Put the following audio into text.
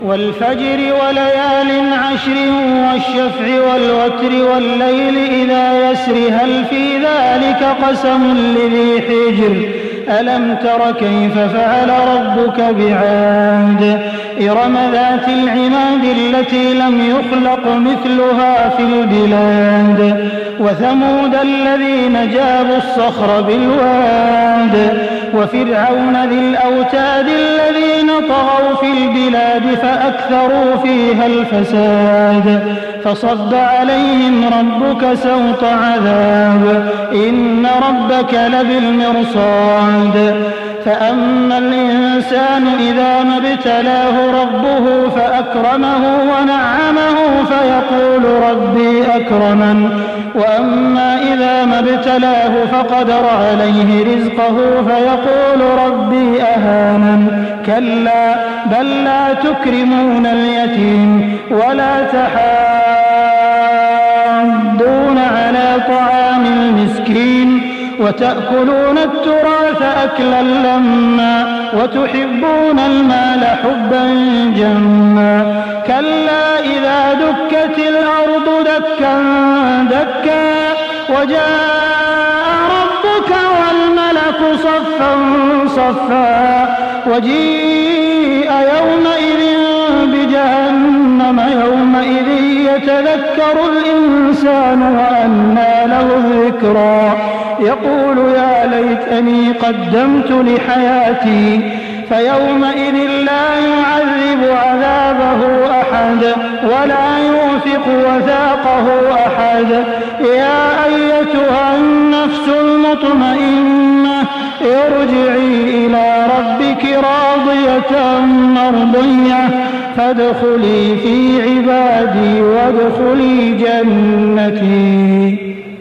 والفجر وليال عشر والشفع والوتر والليل إذا يسر هل في ذلك قسم لذي حجر ألم تر كيف فعل ربك بعاد إرم ذات العماد التي لم يخلق مثلها في البلاد وثمود الذين جابوا الصخر بالواد وفرعون ذي الأوتاد الذين طغوا في البلاد فأكثروا فيها الفساد فصب عليهم ربك سوط عذاب إن ربك لبالمرصاد فأما الإنسان إذا ما ابتلاه ربه فأكرمه ونعمه فيقول ربي أكرمن وأما إذا ما ابتلاه فقدر عليه رزقه فيقول ربي أهانن كلا بل لا تكرمون اليتيم ولا تحاضون على طعام المسكين وتأكلون التراث أكلا لما وتحبون المال حبا جما كلا إذا دكت الأرض دكا دكا وجاء ربك والملك صفا صفا وجيء يومئذ بجهنم يومئذ يتذكر الإنسان وأنى له الذكرى يقول يا ليتني قدمت لحياتي فيومئذ لا يعذب عذابه أحد ولا يوثق وثاقه أحد يا أيتها النفس المطمئنة ارجعي إلى ربك راضية مرضية فادخلي في عبادي وادخلي جنتي.